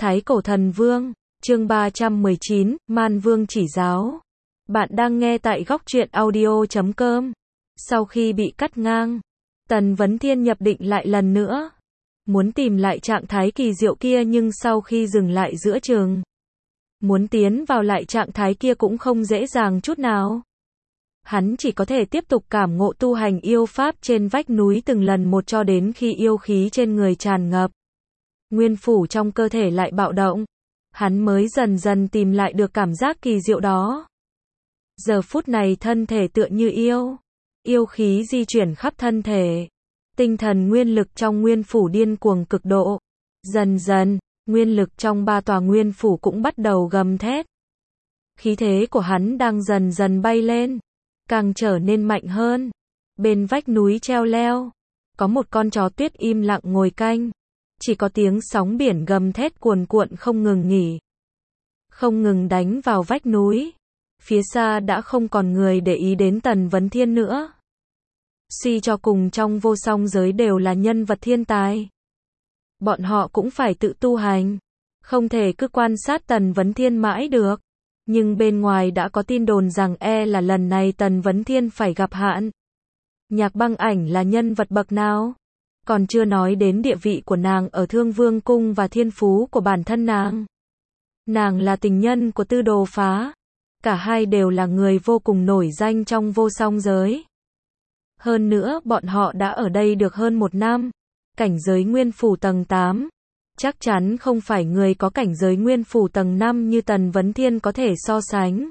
Thái Cổ Thần Vương, chương 319, Man Vương chỉ giáo. Bạn đang nghe tại góc truyện audio.com. Sau khi bị cắt ngang, Tần Vấn Thiên nhập định lại lần nữa. Muốn tìm lại trạng thái kỳ diệu kia nhưng sau khi dừng lại giữa chừng, muốn tiến vào lại trạng thái kia cũng không dễ dàng chút nào. Hắn chỉ có thể tiếp tục cảm ngộ tu hành yêu pháp trên vách núi từng lần một cho đến khi yêu khí trên người tràn ngập. Nguyên phủ trong cơ thể lại bạo động. Hắn mới dần dần tìm lại được cảm giác kỳ diệu đó. Giờ phút này thân thể tựa như yêu khí di chuyển khắp thân thể. Tinh thần nguyên lực trong nguyên phủ điên cuồng cực độ. Dần dần, nguyên lực trong ba tòa nguyên phủ cũng bắt đầu gầm thét. Khí thế của hắn đang dần dần bay lên, càng trở nên mạnh hơn. Bên vách núi treo leo, có một con chó tuyết im lặng ngồi canh. Chỉ có tiếng sóng biển gầm thét cuồn cuộn không ngừng nghỉ, không ngừng đánh vào vách núi. Phía xa đã không còn người để ý đến Tần Vấn Thiên nữa. Suy cho cùng trong vô song giới đều là nhân vật thiên tài. Bọn họ cũng phải tự tu hành, không thể cứ quan sát Tần Vấn Thiên mãi được. Nhưng bên ngoài đã có tin đồn rằng là lần này Tần Vấn Thiên phải gặp hạn. Nhạc Băng Ảnh là nhân vật bậc nào? Còn chưa nói đến địa vị của nàng ở Thương Vương Cung và thiên phú của bản thân nàng. Nàng là tình nhân của Tư Đồ Phá. Cả hai đều là người vô cùng nổi danh trong vô song giới. Hơn nữa bọn họ đã ở đây được hơn 1 năm. Cảnh giới nguyên phủ tầng 8. Chắc chắn không phải người có cảnh giới nguyên phủ tầng 5 như Tần Vấn Thiên có thể so sánh.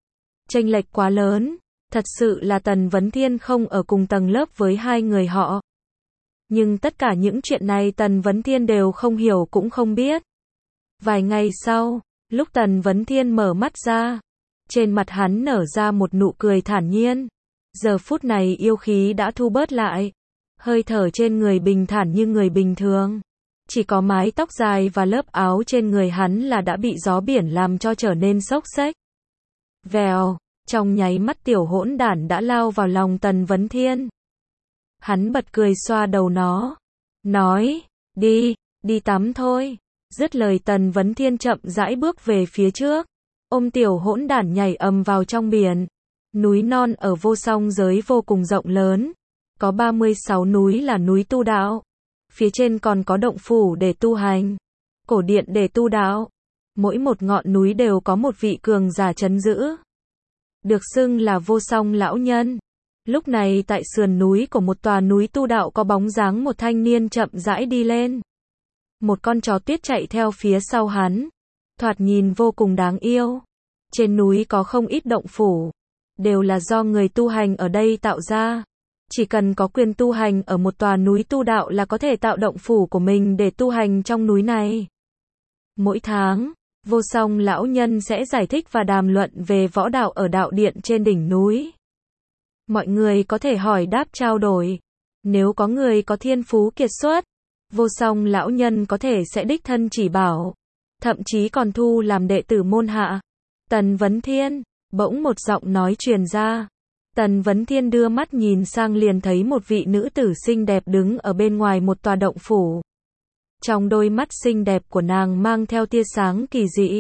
Chênh lệch quá lớn. Thật sự là Tần Vấn Thiên không ở cùng tầng lớp với hai người họ. Nhưng tất cả những chuyện này Tần Vấn Thiên đều không hiểu cũng không biết. Vài ngày sau, lúc Tần Vấn Thiên mở mắt ra, trên mặt hắn nở ra một nụ cười thản nhiên. Giờ phút này yêu khí đã thu bớt lại, hơi thở trên người bình thản như người bình thường. Chỉ có mái tóc dài và lớp áo trên người hắn là đã bị gió biển làm cho trở nên xốc xếch. Vèo, trong nháy mắt tiểu hỗn đản đã lao vào lòng Tần Vấn Thiên. Hắn bật cười xoa đầu nó, nói, đi tắm thôi. Dứt lời Tần Vấn Thiên chậm rãi bước về phía trước, ôm tiểu hỗn đản nhảy ầm vào trong biển. Núi non ở vô song giới vô cùng rộng lớn, có 36 núi là núi tu đạo. Phía trên còn có động phủ để tu hành, cổ điện để tu đạo. Mỗi một ngọn núi đều có một vị cường giả trấn giữ, được xưng là vô song lão nhân. Lúc này tại sườn núi của một tòa núi tu đạo có bóng dáng một thanh niên chậm rãi đi lên. Một con chó tuyết chạy theo phía sau hắn, thoạt nhìn vô cùng đáng yêu. Trên núi có không ít động phủ, đều là do người tu hành ở đây tạo ra. Chỉ cần có quyền tu hành ở một tòa núi tu đạo là có thể tạo động phủ của mình để tu hành trong núi này. Mỗi tháng, vô song lão nhân sẽ giải thích và đàm luận về võ đạo ở đạo điện trên đỉnh núi. Mọi người có thể hỏi đáp trao đổi. Nếu có người có thiên phú kiệt xuất, vô song lão nhân có thể sẽ đích thân chỉ bảo, thậm chí còn thu làm đệ tử môn hạ. Tần Vấn Thiên, bỗng một giọng nói truyền ra. Tần Vấn Thiên đưa mắt nhìn sang liền thấy một vị nữ tử xinh đẹp đứng ở bên ngoài một tòa động phủ. Trong đôi mắt xinh đẹp của nàng mang theo tia sáng kỳ dị.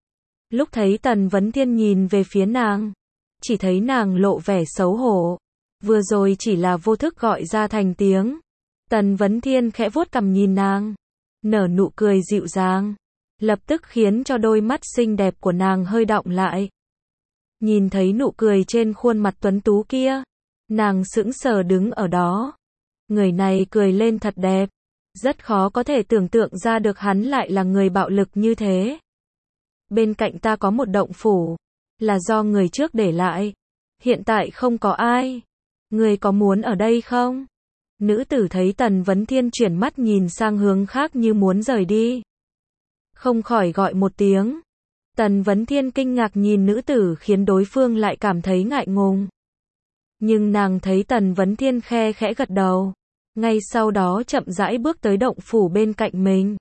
Lúc thấy Tần Vấn Thiên nhìn về phía nàng, chỉ thấy nàng lộ vẻ xấu hổ. Vừa rồi chỉ là vô thức gọi ra thành tiếng. Tần Vấn Thiên khẽ vuốt cằm nhìn nàng, nở nụ cười dịu dàng, lập tức khiến cho đôi mắt xinh đẹp của nàng hơi đọng lại. Nhìn thấy nụ cười trên khuôn mặt tuấn tú kia, nàng sững sờ đứng ở đó. Người này cười lên thật đẹp, rất khó có thể tưởng tượng ra được hắn lại là người bạo lực như thế. Bên cạnh ta có một động phủ, là do người trước để lại, hiện tại không có ai. Người có muốn ở đây không? Nữ tử thấy Tần Vấn Thiên chuyển mắt nhìn sang hướng khác như muốn rời đi, không khỏi gọi một tiếng. Tần Vấn Thiên kinh ngạc nhìn nữ tử khiến đối phương lại cảm thấy ngại ngùng. Nhưng nàng thấy Tần Vấn Thiên khẽ gật đầu, ngay sau đó chậm rãi bước tới động phủ bên cạnh mình.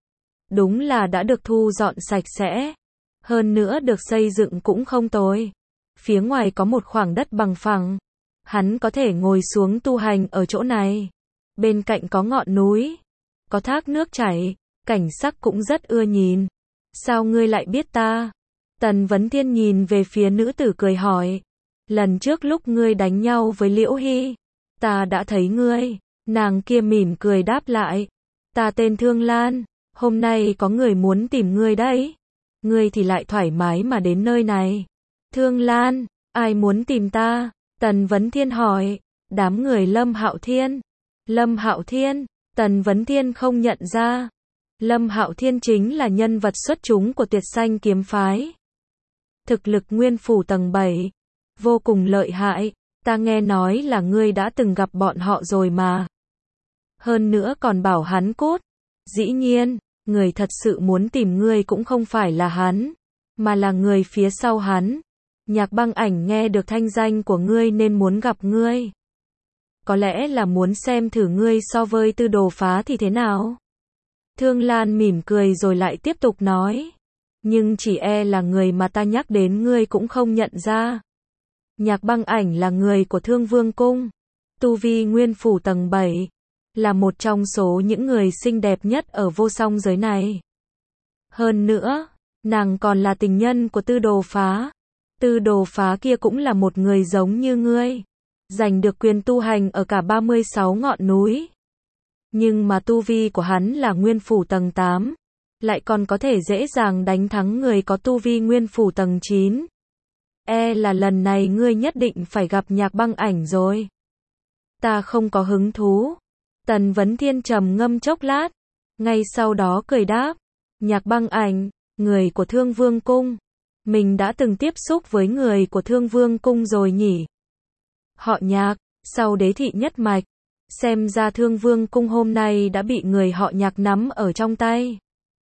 Đúng là đã được thu dọn sạch sẽ, hơn nữa được xây dựng cũng không tồi. Phía ngoài có một khoảng đất bằng phẳng, hắn có thể ngồi xuống tu hành ở chỗ này. Bên cạnh có ngọn núi, có thác nước chảy, cảnh sắc cũng rất ưa nhìn. Sao ngươi lại biết ta? Tần Vấn Thiên nhìn về phía nữ tử cười hỏi. Lần trước lúc ngươi đánh nhau với Liễu Hy, ta đã thấy ngươi. Nàng kia mỉm cười đáp lại. Ta tên Thương Lan, hôm nay có người muốn tìm ngươi đấy. Ngươi thì lại thoải mái mà đến nơi này. Thương Lan, ai muốn tìm ta? Tần Vấn Thiên hỏi. Đám người Lâm Hạo Thiên. Lâm Hạo Thiên, Tần Vấn Thiên không nhận ra. Lâm Hạo Thiên chính là nhân vật xuất chúng của Tiệt Xanh kiếm phái. Thực lực nguyên phủ tầng 7, vô cùng lợi hại, ta nghe nói là ngươi đã từng gặp bọn họ rồi mà. Hơn nữa còn bảo hắn cút. Dĩ nhiên, người thật sự muốn tìm ngươi cũng không phải là hắn, mà là người phía sau hắn. Nhạc Băng Ảnh nghe được thanh danh của ngươi nên muốn gặp ngươi. Có lẽ là muốn xem thử ngươi so với Tư Đồ Phá thì thế nào. Thương Lan mỉm cười rồi lại tiếp tục nói. Nhưng chỉ e là người mà ta nhắc đến ngươi cũng không nhận ra. Nhạc Băng Ảnh là người của Thương Vương Cung. Tu vi nguyên phủ tầng 7. Là một trong số những người xinh đẹp nhất ở vô song giới này. Hơn nữa, nàng còn là tình nhân của Tư Đồ Phá. Tư Đồ Phá kia cũng là một người giống như ngươi. Giành được quyền tu hành ở cả 36 ngọn núi. Nhưng mà tu vi của hắn là nguyên phủ tầng 8. Lại còn có thể dễ dàng đánh thắng người có tu vi nguyên phủ tầng 9. E là lần này ngươi nhất định phải gặp Nhạc Băng Ảnh rồi. Ta không có hứng thú. Tần Vấn Thiên trầm ngâm chốc lát. Ngay sau đó cười đáp. Nhạc Băng Ảnh, người của Thương Vương Cung. Mình đã từng tiếp xúc với người của Thương Vương Cung rồi nhỉ? Họ Nhạc, sau đế thị nhất mạch. Xem ra Thương Vương Cung hôm nay đã bị người họ Nhạc nắm ở trong tay.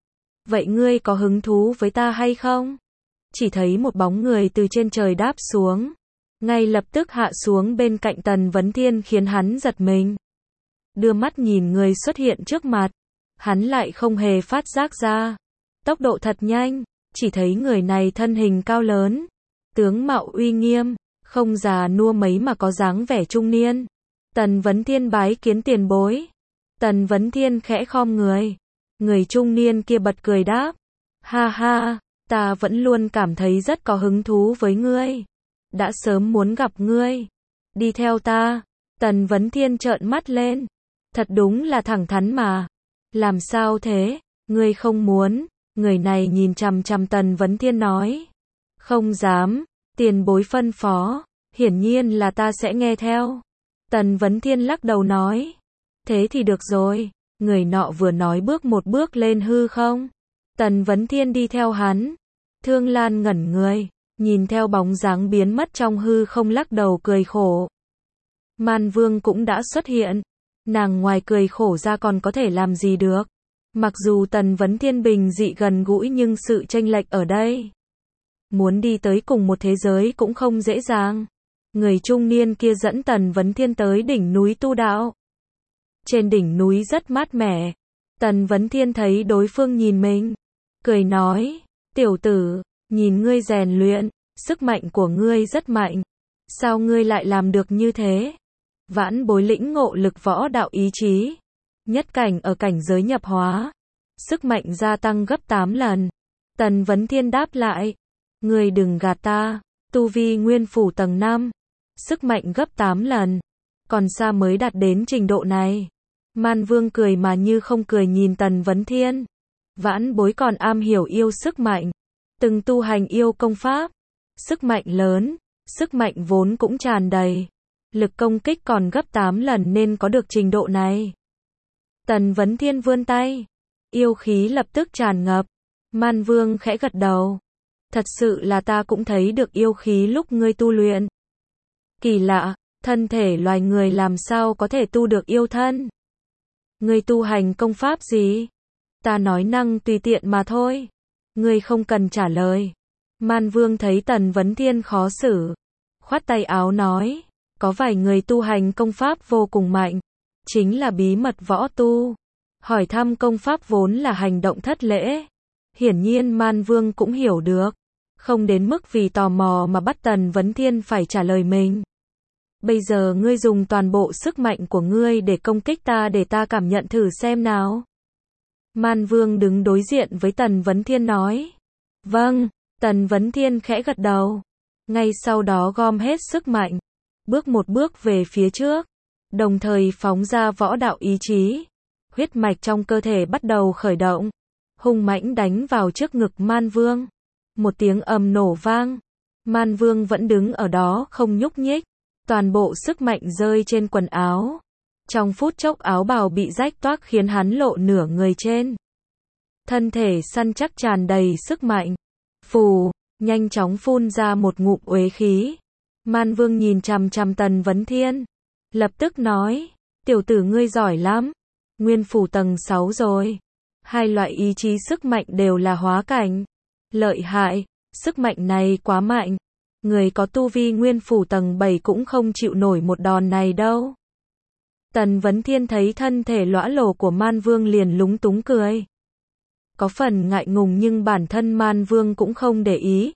Vậy ngươi có hứng thú với ta hay không? Chỉ thấy một bóng người từ trên trời đáp xuống. Ngay lập tức hạ xuống bên cạnh Tần Vấn Thiên khiến hắn giật mình. Đưa mắt nhìn người xuất hiện trước mặt. Hắn lại không hề phát giác ra. Tốc độ thật nhanh. Chỉ thấy người này thân hình cao lớn. Tướng mạo uy nghiêm. Không già nua mấy mà có dáng vẻ trung niên. Tần Vấn Thiên bái kiến tiền bối. Tần Vấn Thiên khẽ khom người. Người trung niên kia bật cười đáp. Ha ha, ta vẫn luôn cảm thấy rất có hứng thú với ngươi. Đã sớm muốn gặp ngươi. Đi theo ta. Tần Vấn Thiên trợn mắt lên. Thật đúng là thẳng thắn mà. Làm sao thế? Ngươi không muốn. Người này nhìn chằm chằm Tần Vấn Thiên nói. Không dám. Tiền bối phân phó. Hiển nhiên là ta sẽ nghe theo. Tần Vấn Thiên lắc đầu nói. Thế thì được rồi. Người nọ vừa nói bước một bước lên hư không. Tần Vấn Thiên đi theo hắn. Thương Lan ngẩn người. Nhìn theo bóng dáng biến mất trong hư không lắc đầu cười khổ. Man Vương cũng đã xuất hiện. Nàng ngoài cười khổ ra còn có thể làm gì được. Mặc dù Tần Vấn Thiên bình dị gần gũi nhưng sự chênh lệch ở đây. Muốn đi tới cùng một thế giới cũng không dễ dàng. Người trung niên kia dẫn Tần Vấn Thiên tới đỉnh núi tu đạo. Trên đỉnh núi rất mát mẻ. Tần Vấn Thiên thấy đối phương nhìn mình. Cười nói, tiểu tử, nhìn ngươi rèn luyện, sức mạnh của ngươi rất mạnh. Sao ngươi lại làm được như thế? Vãn bối lĩnh ngộ lực võ đạo ý chí. Nhất cảnh ở cảnh giới nhập hóa. Sức mạnh gia tăng gấp 8 lần. Tần Vấn Thiên đáp lại. Ngươi đừng gạt ta. Tu vi nguyên phủ tầng 5. Sức mạnh gấp 8 lần. Còn xa mới đạt đến trình độ này. Man Vương cười mà như không cười nhìn Tần Vấn Thiên. Vãn bối còn am hiểu yêu sức mạnh. Từng tu hành yêu công pháp. Sức mạnh lớn. Sức mạnh vốn cũng tràn đầy. Lực công kích còn gấp 8 lần nên có được trình độ này. Tần Vấn Thiên vươn tay. Yêu khí lập tức tràn ngập. Man Vương khẽ gật đầu. Thật sự là ta cũng thấy được yêu khí lúc ngươi tu luyện. Kỳ lạ, thân thể loài người làm sao có thể tu được yêu thân? Ngươi tu hành công pháp gì? Ta nói năng tùy tiện mà thôi. Ngươi không cần trả lời. Man Vương thấy Tần Vấn Thiên khó xử. Khoát tay áo nói. Có vài người tu hành công pháp vô cùng mạnh. Chính là bí mật võ tu. Hỏi thăm công pháp vốn là hành động thất lễ. Hiển nhiên Man Vương cũng hiểu được. Không đến mức vì tò mò mà bắt Tần Vấn Thiên phải trả lời mình. Bây giờ ngươi dùng toàn bộ sức mạnh của ngươi để công kích ta để ta cảm nhận thử xem nào. Man Vương đứng đối diện với Tần Vấn Thiên nói. Vâng, Tần Vấn Thiên khẽ gật đầu. Ngay sau đó gom hết sức mạnh, bước một bước về phía trước, đồng thời phóng ra võ đạo ý chí. Huyết mạch trong cơ thể bắt đầu khởi động, hung mãnh đánh vào trước ngực Man Vương. Một tiếng ầm nổ vang, Man Vương vẫn đứng ở đó không nhúc nhích, toàn bộ sức mạnh rơi trên quần áo. Trong phút chốc áo bào bị rách toác khiến hắn lộ nửa người trên. Thân thể săn chắc tràn đầy sức mạnh. Phù, nhanh chóng phun ra một ngụm uế khí. Man Vương nhìn chằm chằm Tần Vấn Thiên, lập tức nói, tiểu tử ngươi giỏi lắm, nguyên phủ tầng 6 rồi. Hai loại ý chí sức mạnh đều là hóa cảnh. Lợi hại, sức mạnh này quá mạnh. Người có tu vi nguyên phủ tầng 7 cũng không chịu nổi một đòn này đâu. Tần Vấn Thiên thấy thân thể lõa lồ của Man Vương liền lúng túng cười. Có phần ngại ngùng nhưng bản thân Man Vương cũng không để ý.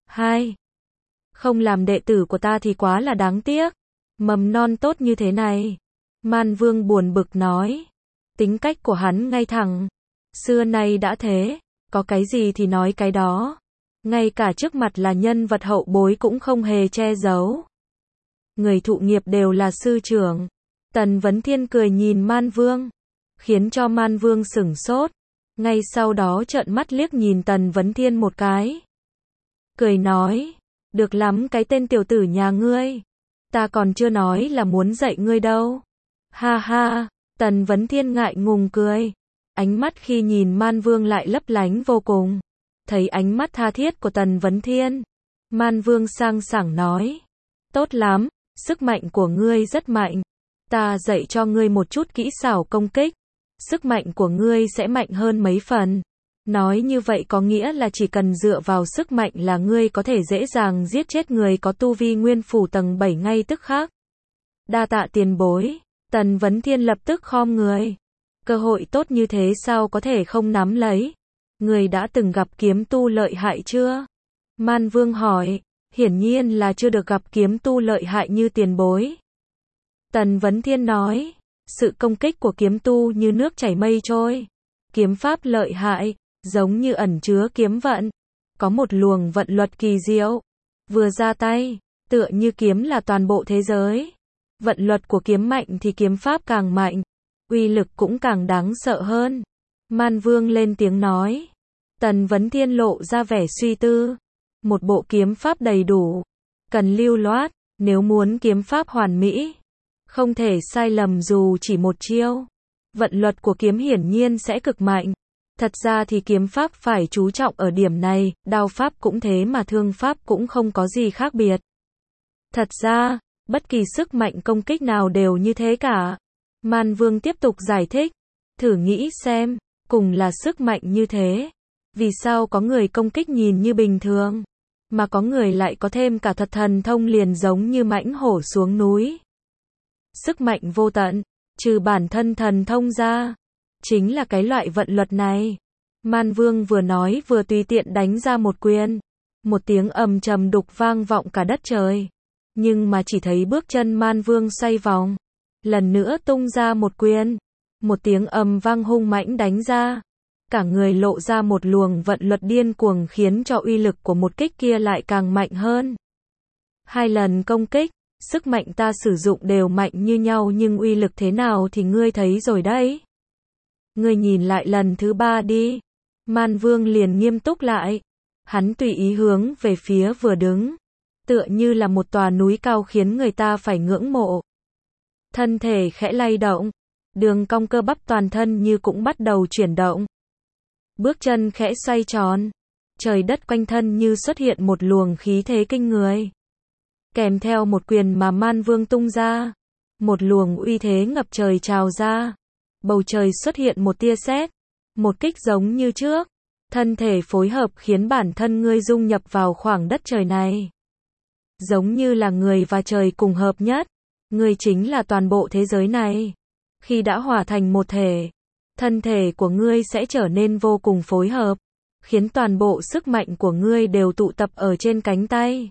Không làm đệ tử của ta thì quá là đáng tiếc. Mầm non tốt như thế này. Man Vương buồn bực nói. Tính cách của hắn ngay thẳng. Xưa nay đã thế, có cái gì thì nói cái đó. Ngay cả trước mặt là nhân vật hậu bối cũng không hề che giấu. Người thụ nghiệp đều là sư trưởng. Tần Vấn Thiên cười nhìn Man Vương, khiến cho Man Vương sửng sốt. Ngay sau đó trợn mắt liếc nhìn Tần Vấn Thiên một cái. Cười nói, được lắm cái tên tiểu tử nhà ngươi. Ta còn chưa nói là muốn dạy ngươi đâu. Ha ha, Tần Vấn Thiên ngại ngùng cười. Ánh mắt khi nhìn Man Vương lại lấp lánh vô cùng. Thấy ánh mắt tha thiết của Tần Vấn Thiên, Man Vương sang sảng nói. Tốt lắm, sức mạnh của ngươi rất mạnh. Ta dạy cho ngươi một chút kỹ xảo công kích. Sức mạnh của ngươi sẽ mạnh hơn mấy phần. Nói như vậy có nghĩa là chỉ cần dựa vào sức mạnh là ngươi có thể dễ dàng giết chết người có tu vi nguyên phủ tầng 7 ngay tức khắc. Đa tạ tiền bối. Tần Vấn Thiên lập tức khom người. Cơ hội tốt như thế sao có thể không nắm lấy. Người đã từng gặp kiếm tu lợi hại chưa? Man Vương hỏi. Hiển nhiên là chưa được gặp kiếm tu lợi hại như tiền bối. Tần Vấn Thiên nói. Sự công kích của kiếm tu như nước chảy mây trôi. Kiếm pháp lợi hại, giống như ẩn chứa kiếm vận. Có một luồng vận luật kỳ diệu. Vừa ra tay, tựa như kiếm là toàn bộ thế giới. Vận luật của kiếm mạnh thì kiếm pháp càng mạnh. Uy lực cũng càng đáng sợ hơn. Man Vương lên tiếng nói. Tần Vấn Thiên lộ ra vẻ suy tư. Một bộ kiếm pháp đầy đủ. Cần lưu loát, nếu muốn kiếm pháp hoàn mỹ. Không thể sai lầm dù chỉ một chiêu. Vận luật của kiếm hiển nhiên sẽ cực mạnh. Thật ra thì kiếm pháp phải chú trọng ở điểm này, đao pháp cũng thế mà thương pháp cũng không có gì khác biệt. Thật ra, bất kỳ sức mạnh công kích nào đều như thế cả. Man Vương tiếp tục giải thích. Thử nghĩ xem, cùng là sức mạnh như thế. Vì sao có người công kích nhìn như bình thường, mà có người lại có thêm cả thuật thần thông liền giống như mãnh hổ xuống núi. Sức mạnh vô tận, trừ bản thân thần thông ra, chính là cái loại vận luật này. Man Vương vừa nói vừa tùy tiện đánh ra một quyền. Một tiếng ầm trầm đục vang vọng cả đất trời. Nhưng mà chỉ thấy bước chân Man Vương xoay vòng. Lần nữa tung ra một quyền. Một tiếng ầm vang hung mãnh đánh ra. Cả người lộ ra một luồng vận luật điên cuồng khiến cho uy lực của một kích kia lại càng mạnh hơn. Hai lần công kích, sức mạnh ta sử dụng đều mạnh như nhau nhưng uy lực thế nào thì ngươi thấy rồi đấy. Ngươi nhìn lại lần thứ 3 đi. Man Vương liền nghiêm túc lại. Hắn tùy ý hướng về phía vừa đứng. Tựa như là một tòa núi cao khiến người ta phải ngưỡng mộ. Thân thể khẽ lay động. Đường cong cơ bắp toàn thân như cũng bắt đầu chuyển động. Bước chân khẽ xoay tròn. Trời đất quanh thân như xuất hiện một luồng khí thế kinh người. Kèm theo một quyền mà Man Vương tung ra. Một luồng uy thế ngập trời trào ra. Bầu trời xuất hiện một tia sét. Một kích giống như trước. Thân thể phối hợp khiến bản thân ngươi dung nhập vào khoảng đất trời này. Giống như là người và trời cùng hợp nhất. Ngươi chính là toàn bộ thế giới này. Khi đã hòa thành một thể, thân thể của ngươi sẽ trở nên vô cùng phối hợp. Khiến toàn bộ sức mạnh của ngươi đều tụ tập ở trên cánh tay.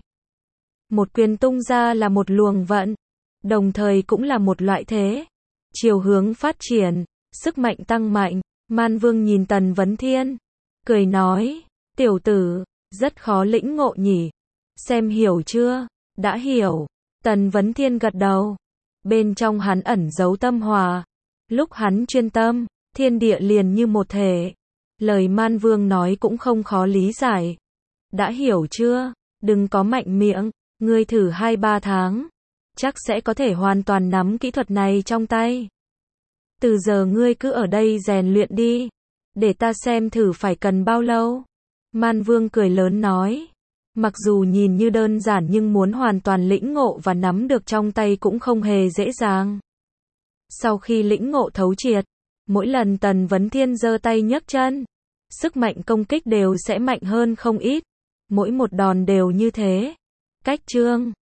Một quyền tung ra là một luồng vận. Đồng thời cũng là một loại thế. Chiều hướng phát triển, sức mạnh tăng mạnh. Man Vương nhìn Tần Vấn Thiên, cười nói, tiểu tử, rất khó lĩnh ngộ nhỉ. Xem hiểu chưa? Đã hiểu. Tần Vấn Thiên gật đầu. Bên trong hắn ẩn giấu tâm hòa. Lúc hắn chuyên tâm, thiên địa liền như một thể. Lời Man Vương nói cũng không khó lý giải. Đã hiểu chưa? Đừng có mạnh miệng, ngươi thử 2-3 tháng. Chắc sẽ có thể hoàn toàn nắm kỹ thuật này trong tay. Từ giờ ngươi cứ ở đây rèn luyện đi. Để ta xem thử phải cần bao lâu. Man Vương cười lớn nói. Mặc dù nhìn như đơn giản nhưng muốn hoàn toàn lĩnh ngộ và nắm được trong tay cũng không hề dễ dàng. Sau khi lĩnh ngộ thấu triệt, mỗi lần Tần Vấn Thiên giơ tay nhấc chân, sức mạnh công kích đều sẽ mạnh hơn không ít. Mỗi một đòn đều như thế. Cách chương